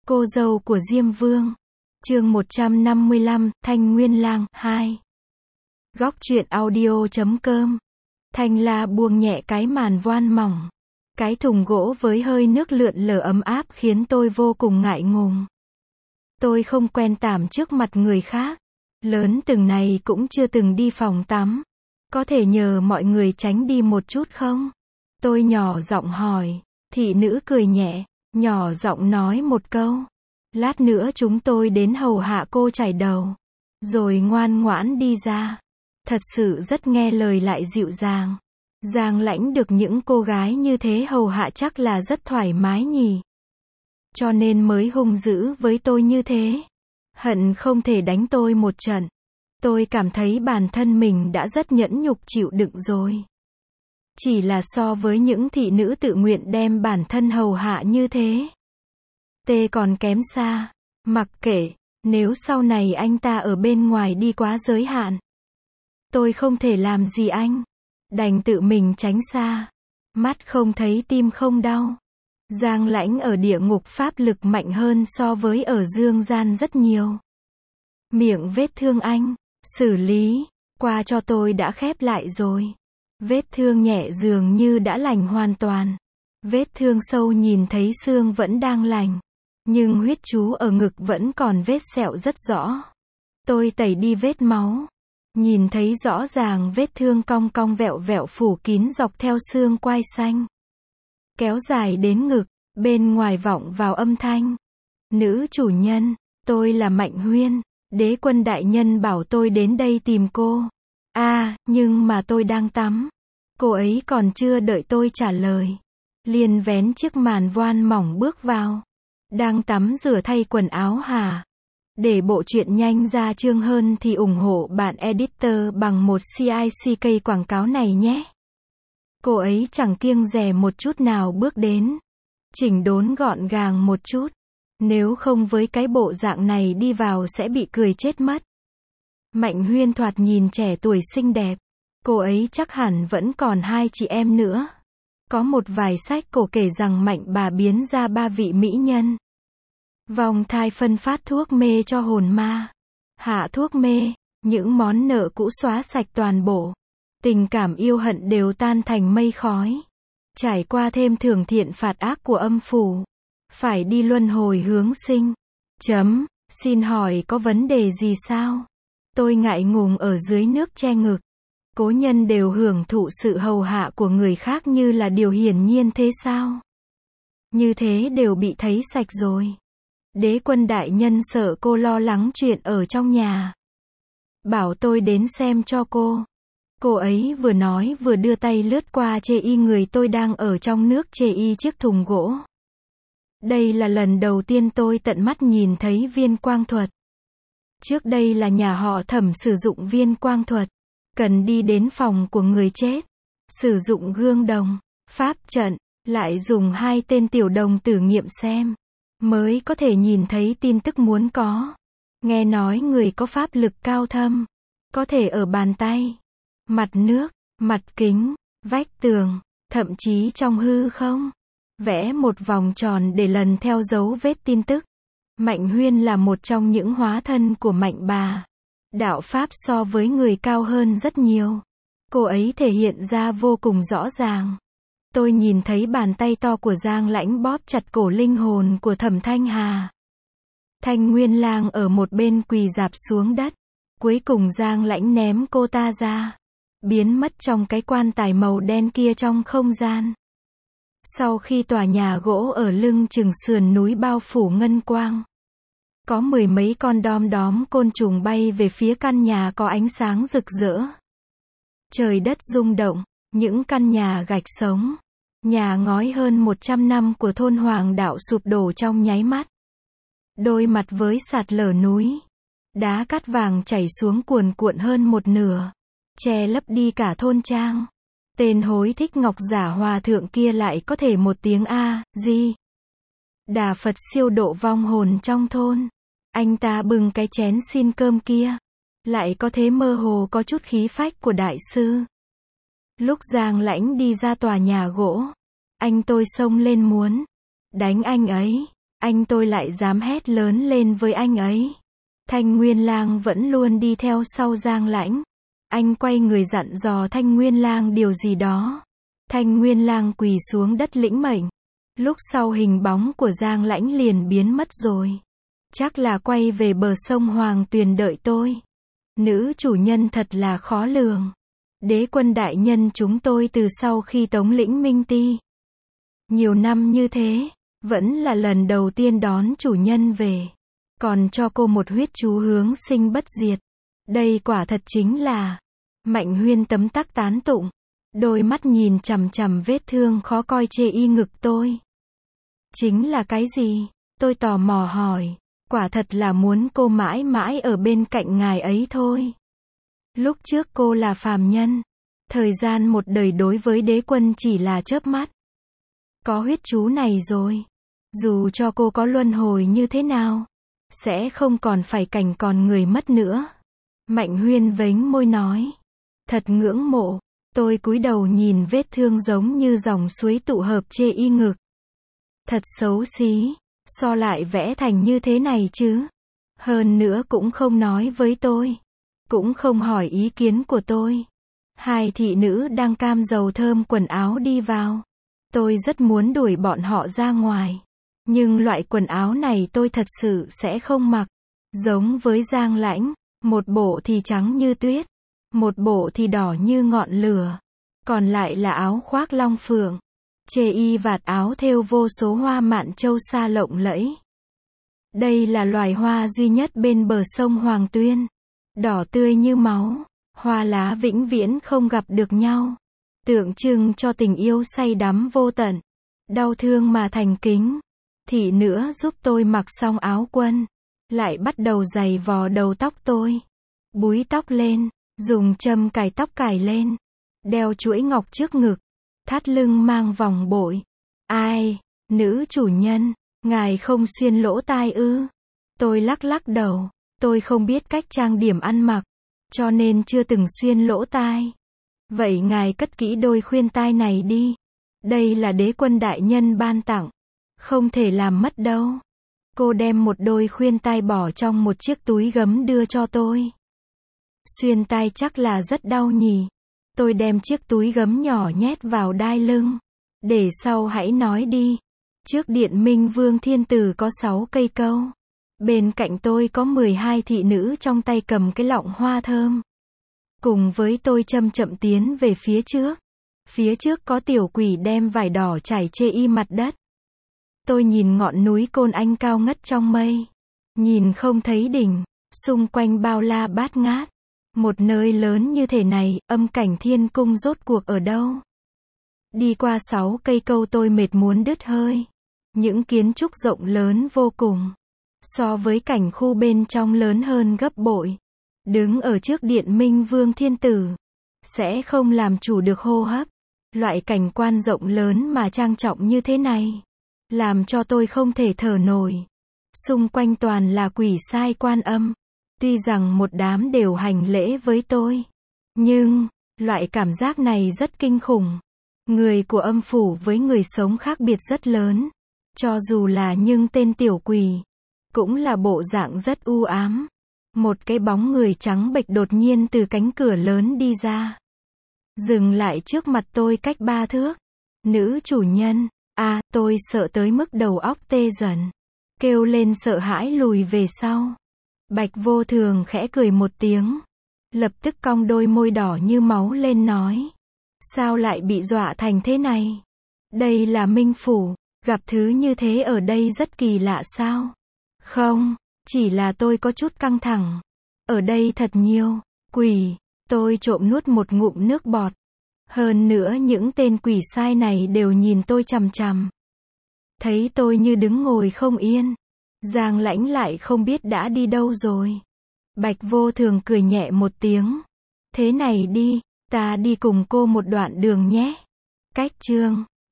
Cô dâu của Diêm Vương. Chương 155, Thanh Nguyên Lang 2. Góc truyện audio.com. Thanh La buông nhẹ cái màn voan mỏng. Cái thùng gỗ với hơi nước lượn lờ ấm áp khiến tôi vô cùng ngại ngùng. Tôi không quen tạm trước mặt người khác. Lớn từng này cũng chưa từng đi phòng tắm. Có thể nhờ mọi người tránh đi một chút không? Tôi nhỏ giọng hỏi. Thị nữ cười nhẹ, nhỏ giọng nói một câu. Lát nữa chúng tôi đến hầu hạ cô chải đầu. Rồi ngoan ngoãn đi ra. Thật sự rất nghe lời lại dịu dàng. Giang Lãnh được những cô gái như thế hầu hạ chắc là rất thoải mái nhỉ. Cho nên mới hung dữ với tôi như thế. Hận không thể đánh tôi một trận. Tôi cảm thấy bản thân mình đã rất nhẫn nhục chịu đựng rồi. Chỉ là so với những thị nữ tự nguyện đem bản thân hầu hạ như thế. Tê còn kém xa. Mặc kệ, nếu sau này anh ta ở bên ngoài đi quá giới hạn. Tôi không thể làm gì anh. Đành tự mình tránh xa. Mắt không thấy tim không đau. Giang Lãnh ở địa ngục pháp lực mạnh hơn so với ở dương gian rất nhiều. Miệng vết thương anh, xử lý, qua cho tôi đã khép lại rồi. Vết thương nhẹ dường như đã lành hoàn toàn. Vết thương sâu nhìn thấy xương vẫn đang lành. Nhưng huyết chú ở ngực vẫn còn vết sẹo rất rõ. Tôi tẩy đi vết máu. Nhìn thấy rõ ràng vết thương cong cong vẹo vẹo phủ kín dọc theo xương quai xanh. Kéo dài đến ngực, bên ngoài vọng vào âm thanh. Nữ chủ nhân, tôi là Mạnh Huyên. Đế quân đại nhân bảo tôi đến đây tìm cô. Nhưng mà tôi đang tắm. Cô ấy còn chưa đợi tôi trả lời. Liền vén chiếc màn voan mỏng bước vào. Đang tắm rửa thay quần áo hả? Để bộ truyện nhanh ra chương hơn thì ủng hộ bạn editor bằng một CICK quảng cáo này nhé. Cô ấy chẳng kiêng dè một chút nào bước đến. Chỉnh đốn gọn gàng một chút. Nếu không với cái bộ dạng này đi vào sẽ bị cười chết mất. Mạnh Huyên thoạt nhìn trẻ tuổi xinh đẹp. Cô ấy chắc hẳn vẫn còn hai chị em nữa. Có một vài sách cổ kể rằng Mạnh bà biến ra 3 vị mỹ nhân. Vòng thai phân phát thuốc mê cho hồn ma. Hạ thuốc mê, những món nợ cũ xóa sạch toàn bộ. Tình cảm yêu hận đều tan thành mây khói. Trải qua thêm thưởng thiện phạt ác của âm phủ. Phải đi luân hồi hướng sinh. Xin hỏi có vấn đề gì sao? Tôi ngại ngùng ở dưới nước che ngực. Cố nhân đều hưởng thụ sự hầu hạ của người khác như là điều hiển nhiên thế sao? Như thế đều bị thấy sạch rồi. Đế quân đại nhân sợ cô lo lắng chuyện ở trong nhà. Bảo tôi đến xem cho cô. Cô ấy vừa nói vừa đưa tay lướt qua chê y người tôi đang ở trong nước chê y chiếc thùng gỗ. Đây là lần đầu tiên tôi tận mắt nhìn thấy viên quang thuật. Trước đây là nhà họ Thẩm sử dụng viên quang thuật. Cần đi đến phòng của người chết. Sử dụng gương đồng, pháp trận, lại dùng 2 tên tiểu đồng tử nghiệm xem. Mới có thể nhìn thấy tin tức muốn có. Nghe nói người có pháp lực cao thâm. Có thể ở bàn tay, mặt nước, mặt kính, vách tường, thậm chí trong hư không. Vẽ một vòng tròn để lần theo dấu vết tin tức. Mạnh Huyên là một trong những hóa thân của Mạnh bà. Đạo pháp so với người cao hơn rất nhiều. Cô ấy thể hiện ra vô cùng rõ ràng. Tôi nhìn thấy bàn tay to của Giang Lãnh bóp chặt cổ linh hồn của Thẩm Thanh Hà. Thanh Nguyên Lang ở một bên quỳ rạp xuống đất. Cuối cùng Giang Lãnh ném cô ta ra. Biến mất trong cái quan tài màu đen kia trong không gian. Sau khi tòa nhà gỗ ở lưng chừng sườn núi bao phủ ngân quang. Có 10 mấy con đom đóm côn trùng bay về phía căn nhà có ánh sáng rực rỡ. Trời đất rung động, những căn nhà gạch sống. Nhà ngói hơn 100 năm của thôn Hoàng Đạo sụp đổ trong nháy mắt. Đôi mặt với sạt lở núi. Đá cát vàng chảy xuống cuồn cuộn hơn một nửa. Che lấp đi cả thôn trang. Tên hối thích ngọc giả hòa thượng kia lại có thể một tiếng A-di Đà Phật siêu độ vong hồn trong thôn. Anh ta bưng cái chén xin cơm kia. Lại có thế mơ hồ có chút khí phách của đại sư. Lúc Giang Lãnh đi ra tòa nhà gỗ. Anh tôi xông lên muốn đánh anh ấy. anh tôi lại dám hét lớn lên với anh ấy. Thanh Nguyên Lang vẫn luôn đi theo sau Giang Lãnh. Anh quay người dặn dò Thanh Nguyên Lang điều gì đó. Thanh Nguyên Lang quỳ xuống đất lĩnh mệnh. Lúc sau hình bóng của Giang Lãnh liền biến mất rồi. Chắc là quay về bờ sông Hoàng Tuyền đợi tôi. Nữ chủ nhân thật là khó lường. Đế quân đại nhân chúng tôi từ sau khi Tống lĩnh Minh Ti. Nhiều năm như thế, vẫn là lần đầu tiên đón chủ nhân về. Còn cho cô một huyết chú hướng sinh bất diệt. Đây quả thật chính là... Mạnh Huyên tấm tắc tán tụng. Đôi mắt nhìn chằm chằm vết thương khó coi chê y ngực tôi. Chính là cái gì? Tôi tò mò hỏi. Quả thật là muốn cô mãi mãi ở bên cạnh ngài ấy thôi. Lúc trước cô là phàm nhân. Thời gian một đời đối với đế quân chỉ là chớp mắt. Có huyết chú này rồi. Dù cho cô có luân hồi như thế nào, sẽ không còn phải cảnh còn người mất nữa. Mạnh Huyên vếnh môi nói. Thật ngưỡng mộ. Tôi cúi đầu nhìn vết thương giống như dòng suối tụ hợp chê y ngực. Thật xấu xí. So lại vẽ thành như thế này chứ. Hơn nữa cũng không nói với tôi. Cũng không hỏi ý kiến của tôi. Hai thị nữ đang cam dầu thơm quần áo đi vào. Tôi rất muốn đuổi bọn họ ra ngoài. Nhưng loại quần áo này tôi thật sự sẽ không mặc. Giống với Giang Lãnh. Một bộ thì trắng như tuyết. Một bộ thì đỏ như ngọn lửa. Còn lại là áo khoác long phượng. Chê y vạt áo thêu vô số hoa mạn châu sa lộng lẫy. Đây là loài hoa duy nhất bên bờ sông Hoàng Tuyên. Đỏ tươi như máu. Hoa lá vĩnh viễn không gặp được nhau. Tượng trưng cho tình yêu say đắm vô tận. Đau thương mà thành kính. Thị nữa giúp tôi mặc xong áo quân. Lại bắt đầu giày vò đầu tóc tôi. Búi tóc lên. Dùng châm cài tóc cài lên. Đeo chuỗi ngọc trước ngực. Thắt lưng mang vòng bội. Ai? Nữ chủ nhân. Ngài không xuyên lỗ tai ư? Tôi lắc lắc đầu. Tôi không biết cách trang điểm ăn mặc. Cho nên chưa từng xuyên lỗ tai. Vậy ngài cất kỹ đôi khuyên tai này đi. Đây là đế quân đại nhân ban tặng. Không thể làm mất đâu. Cô đem một đôi khuyên tai bỏ trong một chiếc túi gấm đưa cho tôi. Xuyên tai chắc là rất đau nhỉ. Tôi đem chiếc túi gấm nhỏ nhét vào đai lưng. Để sau hãy nói đi. Trước điện Minh Vương Thiên Tử có 6 cây câu. Bên cạnh tôi có 12 thị nữ trong tay cầm cái lọng hoa thơm. Cùng với tôi chậm chậm tiến về phía trước. Phía trước có tiểu quỷ đem vải đỏ trải chê y mặt đất. Tôi nhìn ngọn núi Côn Anh cao ngất trong mây. Nhìn không thấy đỉnh. Xung quanh bao la bát ngát. Một nơi lớn như thế này, âm cảnh thiên cung rốt cuộc ở đâu? Đi qua 6 cây câu tôi mệt muốn đứt hơi. Những kiến trúc rộng lớn vô cùng. So với cảnh khu bên trong lớn hơn gấp bội. Đứng ở trước điện Minh Vương Thiên Tử. Sẽ không làm chủ được hô hấp. Loại cảnh quan rộng lớn mà trang trọng như thế này. Làm cho tôi không thể thở nổi. Xung quanh toàn là quỷ sai Quan Âm. Tuy rằng một đám đều hành lễ với tôi. Nhưng, loại cảm giác này rất kinh khủng. Người của âm phủ với người sống khác biệt rất lớn. Cho dù là nhưng tên tiểu quỷ. Cũng là bộ dạng rất u ám. Một cái bóng người trắng bệch đột nhiên từ cánh cửa lớn đi ra. Dừng lại trước mặt tôi cách 3 thước. Nữ chủ nhân. Tôi sợ tới mức đầu óc tê dần. Kêu lên sợ hãi lùi về sau. Bạch Vô Thường khẽ cười một tiếng. Lập tức cong đôi môi đỏ như máu lên nói. Sao lại bị dọa thành thế này? Đây là Minh Phủ. Gặp thứ như thế ở đây rất kỳ lạ sao? Không, chỉ là tôi có chút căng thẳng. Ở đây thật nhiều quỷ. Tôi trộm nuốt một ngụm nước bọt. Hơn nữa những tên quỷ sai này đều nhìn tôi chằm chằm. Thấy tôi như đứng ngồi không yên. Giang Lãnh lại không biết đã đi đâu rồi. Bạch Vô Thường cười nhẹ một tiếng. Thế này đi, ta đi cùng cô một đoạn đường nhé. Cách chương